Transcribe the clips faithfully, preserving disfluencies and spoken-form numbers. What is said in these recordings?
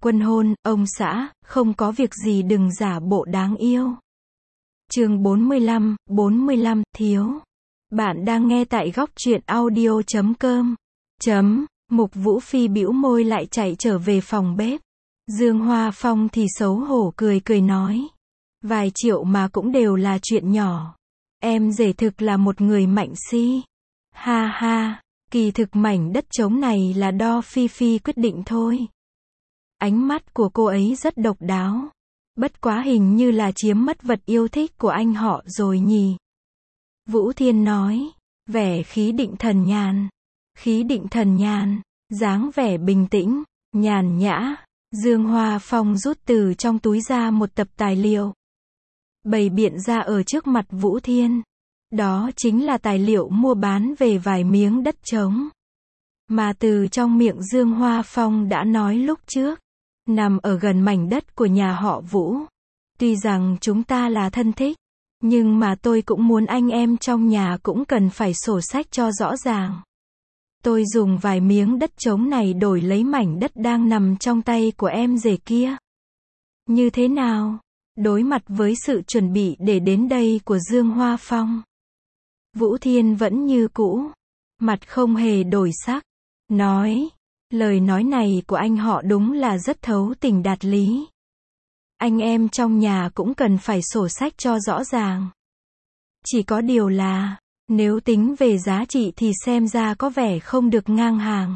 Quân hôn, ông xã, không có việc gì đừng giả bộ đáng yêu. Chương bốn mươi lăm, bốn mươi lăm, thiếu. Bạn đang nghe tại góc truyện audio chấm com. Chấm, Mục Vũ Phi bĩu môi lại chạy trở về phòng bếp. Dương Hoa Phong thì xấu hổ cười cười nói. Vài triệu mà cũng đều là chuyện nhỏ. Em rể thực là một người mạnh si. Ha ha, kỳ thực mảnh đất trống này là do Phi Phi quyết định thôi. Ánh mắt của cô ấy rất độc đáo. Bất quá hình như là chiếm mất vật yêu thích của anh họ rồi nhỉ. Vũ Thiên nói, vẻ khí định thần nhàn. Khí định thần nhàn, dáng vẻ bình tĩnh, nhàn nhã. Dương Hoa Phong rút từ trong túi ra một tập tài liệu. Bày biện ra ở trước mặt Vũ Thiên. Đó chính là tài liệu mua bán về vài miếng đất trống. Mà từ trong miệng Dương Hoa Phong đã nói lúc trước. Nằm ở gần mảnh đất của nhà họ Vũ. Tuy rằng chúng ta là thân thích. Nhưng mà tôi cũng muốn anh em trong nhà cũng cần phải sổ sách cho rõ ràng. Tôi dùng vài miếng đất trống này đổi lấy mảnh đất đang nằm trong tay của em rể kia. Như thế nào? Đối mặt với sự chuẩn bị để đến đây của Dương Hoa Phong. Vũ Thiên vẫn như cũ. Mặt không hề đổi sắc. Nói. Lời nói này của anh họ đúng là rất thấu tình đạt lý. Anh em trong nhà cũng cần phải sổ sách cho rõ ràng. Chỉ có điều là, nếu tính về giá trị thì xem ra có vẻ không được ngang hàng.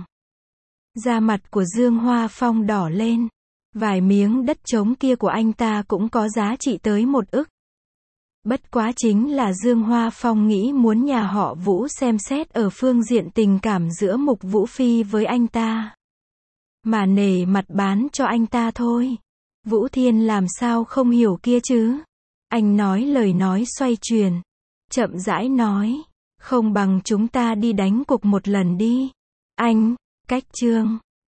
Da mặt của Dương Hoa Phong đỏ lên. Vài miếng đất trống kia của anh ta cũng có giá trị tới một ức. Bất quá chính là Dương Hoa Phong nghĩ muốn nhà họ Vũ xem xét ở phương diện tình cảm giữa Mục Vũ Phi với anh ta. Mà nể mặt bán cho anh ta thôi. Vũ Thiên làm sao không hiểu kia chứ? Anh nói lời nói xoay chuyển. Chậm rãi nói. Không bằng chúng ta đi đánh cuộc một lần đi. Anh, cách chương.